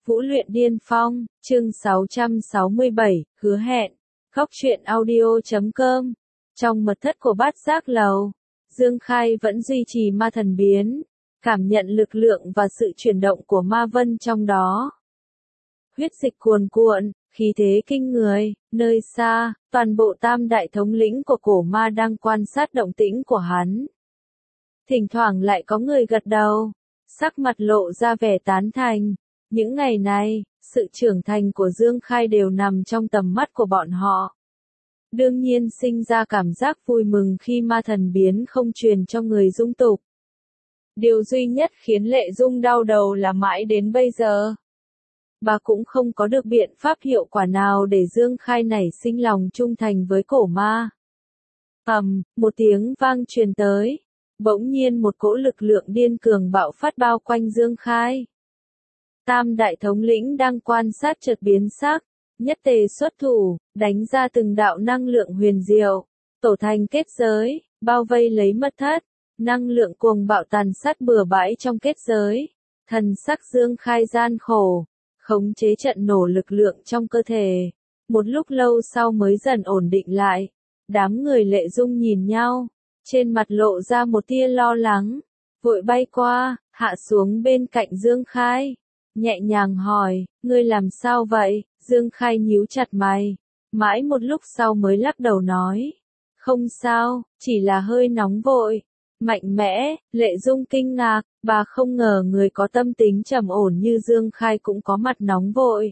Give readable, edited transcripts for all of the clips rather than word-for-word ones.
Vũ luyện điên phong, chương 667, hứa hẹn. Góc truyện audio.com. Trong mật thất của bát giác lầu, Dương Khai vẫn duy trì ma thần biến, cảm nhận lực lượng và sự chuyển động của ma vân trong đó. Huyết dịch cuồn cuộn, khí thế kinh người, nơi xa, toàn bộ tam đại thống lĩnh của cổ ma đang quan sát động tĩnh của hắn. Thỉnh thoảng lại có người gật đầu, sắc mặt lộ ra vẻ tán thành. Những ngày này, sự trưởng thành của Dương Khai đều nằm trong tầm mắt của bọn họ. Đương nhiên sinh ra cảm giác vui mừng khi ma thần biến không truyền cho người dung tục. Điều duy nhất khiến Lệ Dung đau đầu là mãi đến bây giờ, bà cũng không có được biện pháp hiệu quả nào để Dương Khai nảy sinh lòng trung thành với cổ ma. Một tiếng vang truyền tới, bỗng nhiên một cỗ lực lượng điên cường bạo phát bao quanh Dương Khai. Tam đại thống lĩnh đang quan sát chợt biến sắc, nhất tề xuất thủ, đánh ra từng đạo năng lượng huyền diệu, tổ thành kết giới, bao vây lấy mật thất, năng lượng cuồng bạo tàn sát bừa bãi trong kết giới. Thần sắc Dương Khai gian khổ, khống chế trận nổ lực lượng trong cơ thể. Một lúc lâu sau mới dần ổn định lại, đám người Lệ Dung nhìn nhau, trên mặt lộ ra một tia lo lắng, vội bay qua, hạ xuống bên cạnh Dương Khai. Nhẹ nhàng hỏi, ngươi làm sao vậy? Dương Khai nhíu chặt mày, mãi một lúc sau mới lắc đầu nói, không sao, chỉ là hơi nóng vội. Mạnh mẽ, Lệ Dung kinh ngạc, bà không ngờ người có tâm tính trầm ổn như Dương Khai cũng có mặt nóng vội.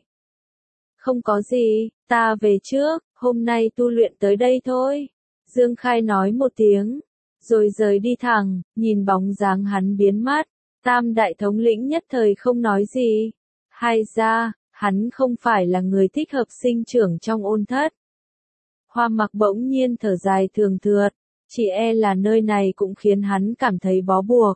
Không có gì, ta về trước, hôm nay tu luyện tới đây thôi. Dương Khai nói một tiếng, rồi rời đi thẳng, nhìn bóng dáng hắn biến mất. Tam đại thống lĩnh nhất thời không nói gì. Hay ra, hắn không phải là người thích hợp sinh trưởng trong ôn thất. Hoa Mặc bỗng nhiên thở dài thường thượt, chỉ e là nơi này cũng khiến hắn cảm thấy bó buộc.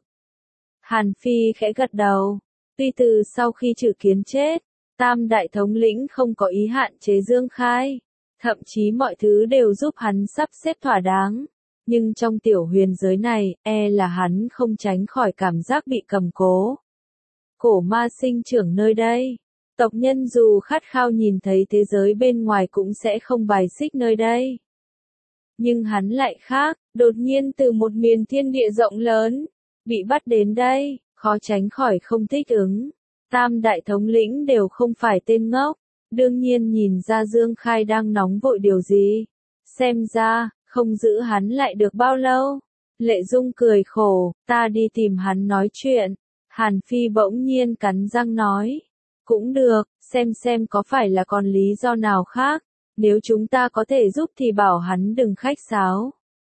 Hàn Phi khẽ gật đầu, tuy từ sau khi Trử Kiến chết, tam đại thống lĩnh không có ý hạn chế Dương Khai, thậm chí mọi thứ đều giúp hắn sắp xếp thỏa đáng. Nhưng trong tiểu huyền giới này, e là hắn không tránh khỏi cảm giác bị cầm cố. Cổ ma sinh trưởng nơi đây, tộc nhân dù khát khao nhìn thấy thế giới bên ngoài cũng sẽ không bài xích nơi đây. Nhưng hắn lại khác, đột nhiên từ một miền thiên địa rộng lớn, bị bắt đến đây, khó tránh khỏi không thích ứng. Tam đại thống lĩnh đều không phải tên ngốc, đương nhiên nhìn ra Dương Khai đang nóng vội điều gì. Xem ra, không giữ hắn lại được bao lâu. Lệ Dung cười khổ, ta đi tìm hắn nói chuyện. Hàn Phi bỗng nhiên cắn răng nói, cũng được, xem có phải là còn lý do nào khác, nếu chúng ta có thể giúp thì bảo hắn đừng khách sáo.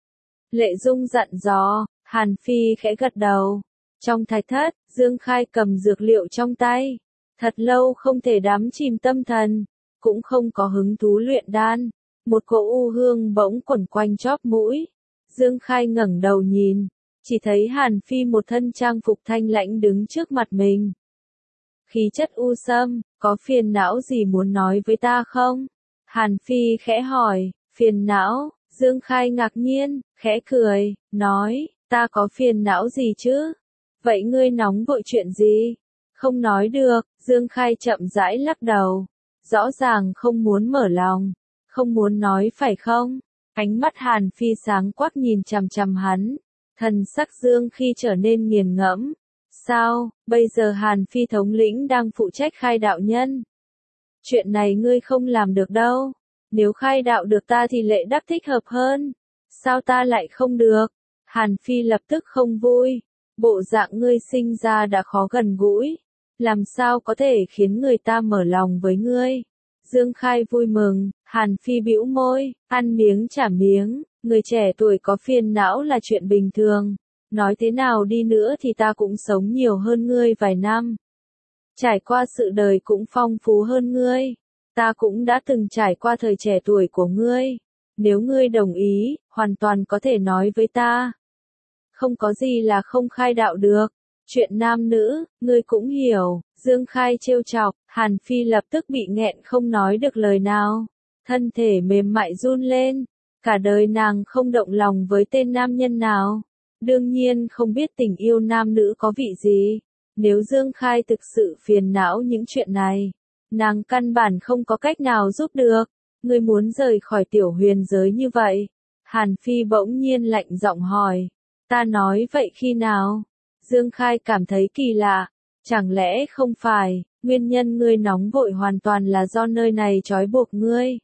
Lệ Dung dặn dò, Hàn Phi khẽ gật đầu. Trong thạch thất, Dương Khai cầm dược liệu trong tay, thật lâu không thể đắm chìm tâm thần, cũng không có hứng thú luyện đan. Một cỗ u hương bỗng quẩn quanh chóp mũi. Dương Khai ngẩng đầu nhìn, chỉ thấy Hàn Phi một thân trang phục thanh lãnh đứng trước mặt mình. Khí chất u sâm, có phiền não gì muốn nói với ta không? Hàn Phi khẽ hỏi, phiền não? Dương Khai ngạc nhiên, khẽ cười, nói, ta có phiền não gì chứ? Vậy ngươi nóng vội chuyện gì? Không nói được, Dương Khai chậm rãi lắc đầu, rõ ràng không muốn mở lòng. Không muốn nói phải không? Ánh mắt Hàn Phi sáng quắc nhìn chằm chằm hắn, thần sắc Dương khi trở nên nghiền ngẫm. Sao, bây giờ Hàn Phi thống lĩnh đang phụ trách khai đạo nhân? Chuyện này ngươi không làm được đâu. Nếu khai đạo được ta thì Lệ Đắc thích hợp hơn. Sao ta lại không được? Hàn Phi lập tức không vui. Bộ dạng ngươi sinh ra đã khó gần gũi, làm sao có thể khiến người ta mở lòng với ngươi? Dương Khai vui mừng, Hàn Phi bĩu môi, ăn miếng trả miếng, người trẻ tuổi có phiền não là chuyện bình thường. Nói thế nào đi nữa thì ta cũng sống nhiều hơn ngươi vài năm. Trải qua sự đời cũng phong phú hơn ngươi. Ta cũng đã từng trải qua thời trẻ tuổi của ngươi. Nếu ngươi đồng ý, hoàn toàn có thể nói với ta. Không có gì là không khai đạo được. Chuyện nam nữ, ngươi cũng hiểu. Dương Khai trêu chọc, Hàn Phi lập tức bị nghẹn không nói được lời nào. Thân thể mềm mại run lên. Cả đời nàng không động lòng với tên nam nhân nào. Đương nhiên không biết tình yêu nam nữ có vị gì. Nếu Dương Khai thực sự phiền não những chuyện này, nàng căn bản không có cách nào giúp được. Ngươi muốn rời khỏi tiểu huyền giới như vậy? Hàn Phi bỗng nhiên lạnh giọng hỏi. Ta nói vậy khi nào? Dương Khai cảm thấy kỳ lạ. Chẳng lẽ không phải, nguyên nhân ngươi nóng vội hoàn toàn là do nơi này trói buộc ngươi?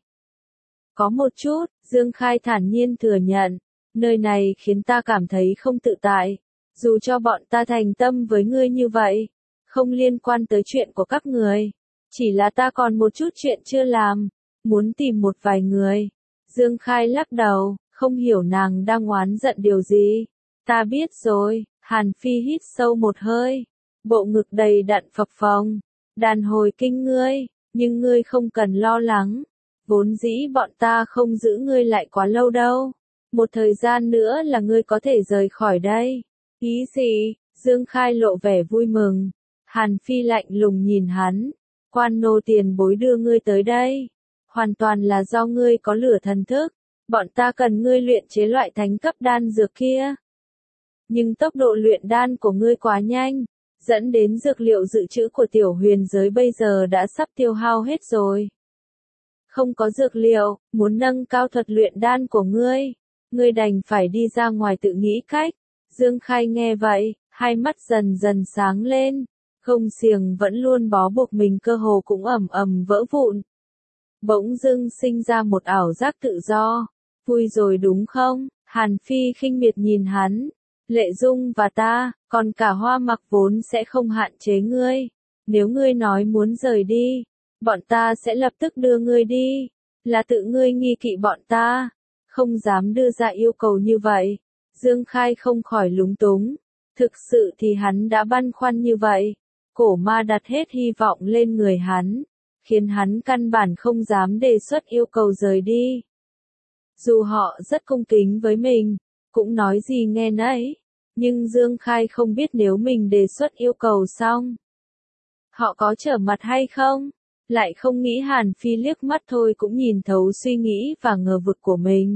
Có một chút, Dương Khai thản nhiên thừa nhận. Nơi này khiến ta cảm thấy không tự tại. Dù cho bọn ta thành tâm với ngươi như vậy, không liên quan tới chuyện của các người. Chỉ là ta còn một chút chuyện chưa làm, muốn tìm một vài người. Dương Khai lắc đầu, không hiểu nàng đang oán giận điều gì. Ta biết rồi, Hàn Phi hít sâu một hơi, bộ ngực đầy đặn phập phồng. Đàn hồi kinh ngươi, nhưng ngươi không cần lo lắng. Vốn dĩ bọn ta không giữ ngươi lại quá lâu đâu. Một thời gian nữa là ngươi có thể rời khỏi đây. Ý gì? Dương Khai lộ vẻ vui mừng. Hàn Phi lạnh lùng nhìn hắn. Quan nô tiền bối đưa ngươi tới đây. Hoàn toàn là do ngươi có lửa thần thức. Bọn ta cần ngươi luyện chế loại thánh cấp đan dược kia. Nhưng tốc độ luyện đan của ngươi quá nhanh, dẫn đến dược liệu dự trữ của tiểu huyền giới bây giờ đã sắp tiêu hao hết rồi. Không có dược liệu, muốn nâng cao thuật luyện đan của ngươi đành phải đi ra ngoài tự nghĩ cách. Dương Khai nghe vậy, hai mắt dần dần sáng lên, gông xiềng vẫn luôn bó buộc mình cơ hồ cũng ầm ầm vỡ vụn. Bỗng dưng sinh ra một ảo giác tự do. Vui rồi đúng không? Hàn Phi khinh miệt nhìn hắn. Lệ Dung và ta, còn cả Hoa Mặc vốn sẽ không hạn chế ngươi. Nếu ngươi nói muốn rời đi, bọn ta sẽ lập tức đưa ngươi đi. Là tự ngươi nghi kỵ bọn ta, không dám đưa ra yêu cầu như vậy. Dương Khai không khỏi lúng túng. Thực sự thì hắn đã băn khoăn như vậy. Cổ ma đặt hết hy vọng lên người hắn, khiến hắn căn bản không dám đề xuất yêu cầu rời đi. Dù họ rất cung kính với mình, cũng nói gì nghe nấy, nhưng Dương Khai không biết nếu mình đề xuất yêu cầu xong, họ có trở mặt hay không. Lại không nghĩ Hàn Phi liếc mắt thôi cũng nhìn thấu suy nghĩ và ngờ vực của mình.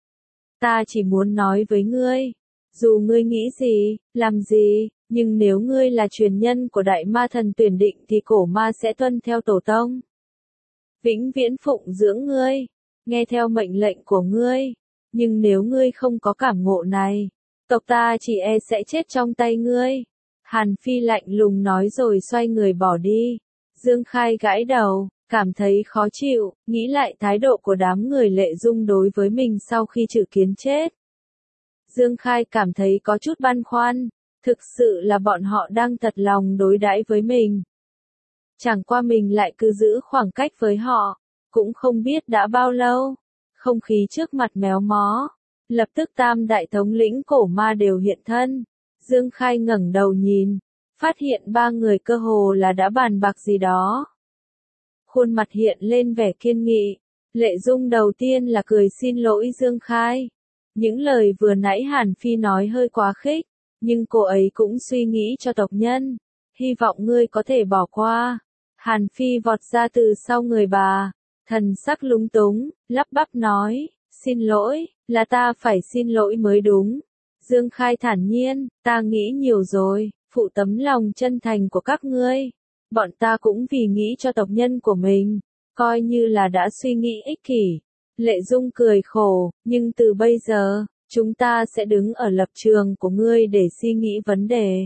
Ta chỉ muốn nói với ngươi, dù ngươi nghĩ gì, làm gì, nhưng nếu ngươi là truyền nhân của đại ma thần tuyển định thì cổ ma sẽ tuân theo tổ tông. Vĩnh viễn phụng dưỡng ngươi, nghe theo mệnh lệnh của ngươi. Nhưng nếu ngươi không có cảm ngộ này, tộc ta chỉ e sẽ chết trong tay ngươi. Hàn Phi lạnh lùng nói rồi xoay người bỏ đi. Dương Khai gãi đầu, cảm thấy khó chịu, nghĩ lại thái độ của đám người Lệ Dung đối với mình sau khi Trử Kiến chết. Dương Khai cảm thấy có chút băn khoăn, thực sự là bọn họ đang thật lòng đối đãi với mình. Chẳng qua mình lại cứ giữ khoảng cách với họ, cũng không biết đã bao lâu. Không khí trước mặt méo mó, lập tức tam đại thống lĩnh cổ ma đều hiện thân. Dương Khai ngẩng đầu nhìn, phát hiện ba người cơ hồ là đã bàn bạc gì đó. Khuôn mặt hiện lên vẻ kiên nghị. Lệ Dung đầu tiên là cười xin lỗi Dương Khai. Những lời vừa nãy Hàn Phi nói hơi quá khích, nhưng cô ấy cũng suy nghĩ cho tộc nhân. Hy vọng ngươi có thể bỏ qua. Hàn Phi vọt ra từ sau người bà, thần sắc lúng túng, lắp bắp nói, xin lỗi, là ta phải xin lỗi mới đúng. Dương Khai thản nhiên, ta nghĩ nhiều rồi, phụ tấm lòng chân thành của các ngươi. Bọn ta cũng vì nghĩ cho tộc nhân của mình, coi như là đã suy nghĩ ích kỷ. Lệ Dung cười khổ, nhưng từ bây giờ, chúng ta sẽ đứng ở lập trường của ngươi để suy nghĩ vấn đề.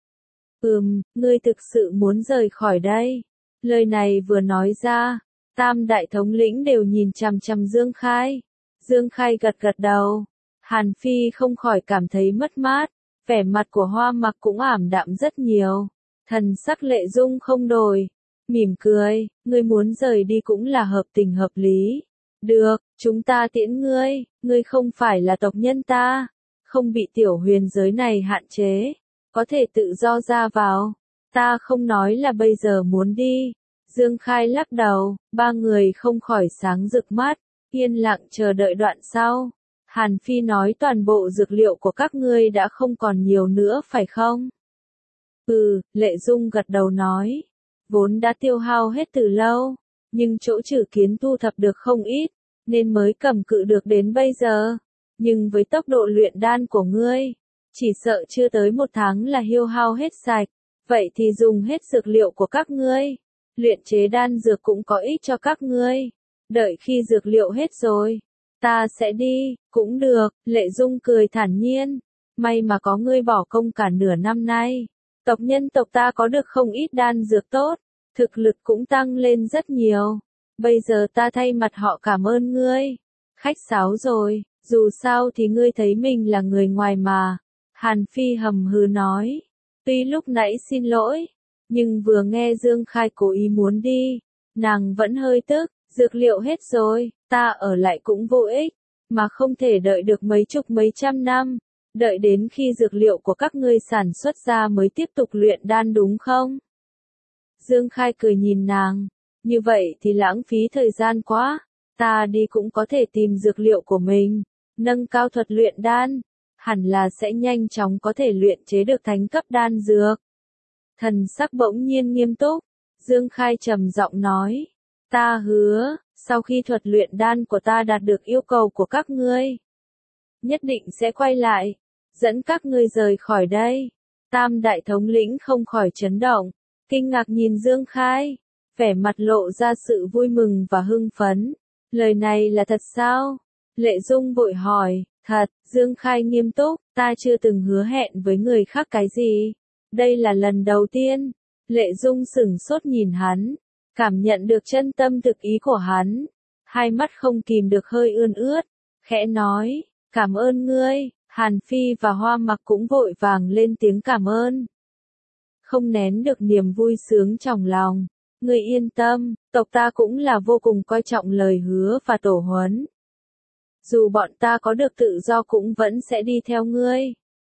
Ngươi thực sự muốn rời khỏi đây. Lời này vừa nói ra, tam đại thống lĩnh đều nhìn chằm chằm Dương Khai. Dương Khai gật gật đầu. Hàn Phi không khỏi cảm thấy mất mát, vẻ mặt của Hoa Mặc cũng ảm đạm rất nhiều. Thần sắc Lệ Dung không đổi, mỉm cười, ngươi muốn rời đi cũng là hợp tình hợp lý. Được, chúng ta tiễn ngươi không phải là tộc nhân ta, không bị tiểu huyền giới này hạn chế, có thể tự do ra vào. Ta không nói là bây giờ muốn đi. Dương Khai lắc đầu, ba người không khỏi sáng rực mắt, yên lặng chờ đợi đoạn sau. Hàn Phi nói toàn bộ dược liệu của các ngươi đã không còn nhiều nữa phải không? Lệ Dung gật đầu nói, vốn đã tiêu hao hết từ lâu, nhưng chỗ Trử Kiến thu thập được không ít, nên mới cầm cự được đến bây giờ. Nhưng với tốc độ luyện đan của ngươi, chỉ sợ chưa tới một tháng là tiêu hao hết sạch. Vậy thì dùng hết dược liệu của các ngươi. Luyện chế đan dược cũng có ích cho các ngươi. Đợi khi dược liệu hết rồi, ta sẽ đi, cũng được, Lệ Dung cười thản nhiên. May mà có ngươi bỏ công cả nửa năm nay. Tộc nhân tộc ta có được không ít đan dược tốt, thực lực cũng tăng lên rất nhiều. Bây giờ ta thay mặt họ cảm ơn ngươi. Khách sáo rồi, dù sao thì ngươi thấy mình là người ngoài mà. Hàn Phi hầm hừ nói. Tuy lúc nãy xin lỗi, nhưng vừa nghe Dương Khai cố ý muốn đi, nàng vẫn hơi tức. Dược liệu hết rồi, ta ở lại cũng vô ích, mà không thể đợi được mấy chục mấy trăm năm. Đợi đến khi dược liệu của các ngươi sản xuất ra mới tiếp tục luyện đan đúng không? Dương Khai cười nhìn nàng, như vậy thì lãng phí thời gian quá, ta đi cũng có thể tìm dược liệu của mình, nâng cao thuật luyện đan, hẳn là sẽ nhanh chóng có thể luyện chế được thánh cấp đan dược. Thần sắc bỗng nhiên nghiêm túc, Dương Khai trầm giọng nói, ta hứa, sau khi thuật luyện đan của ta đạt được yêu cầu của các ngươi, nhất định sẽ quay lại, dẫn các ngươi rời khỏi đây. Tam đại thống lĩnh không khỏi chấn động, kinh ngạc nhìn Dương Khai, vẻ mặt lộ ra sự vui mừng và hưng phấn. Lời này là thật sao? Lệ Dung vội hỏi, thật, Dương Khai nghiêm túc, ta chưa từng hứa hẹn với người khác cái gì. Đây là lần đầu tiên. Lệ Dung sửng sốt nhìn hắn, cảm nhận được chân tâm thực ý của hắn. Hai mắt không kìm được hơi ươn ướt, khẽ nói, cảm ơn ngươi. Hàn Phi và Hoa Mặc cũng vội vàng lên tiếng cảm ơn. Không nén được niềm vui sướng trong lòng. Ngươi yên tâm, tộc ta cũng là vô cùng coi trọng lời hứa và tổ huấn. Dù bọn ta có được tự do cũng vẫn sẽ đi theo ngươi.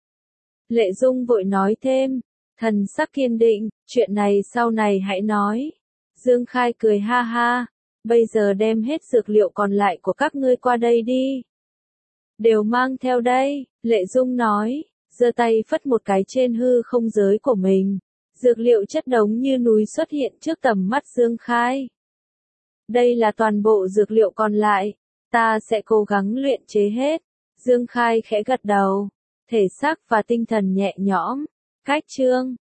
Lệ Dung vội nói thêm, thần sắc kiên định, chuyện này sau này hãy nói. Dương Khai cười ha ha, bây giờ đem hết dược liệu còn lại của các ngươi qua đây đi. Đều mang theo đây, Lệ Dung nói, giơ tay phất một cái trên hư không giới của mình. Dược liệu chất đống như núi xuất hiện trước tầm mắt Dương Khai. Đây là toàn bộ dược liệu còn lại, ta sẽ cố gắng luyện chế hết. Dương Khai khẽ gật đầu, thể xác và tinh thần nhẹ nhõm. Cách chương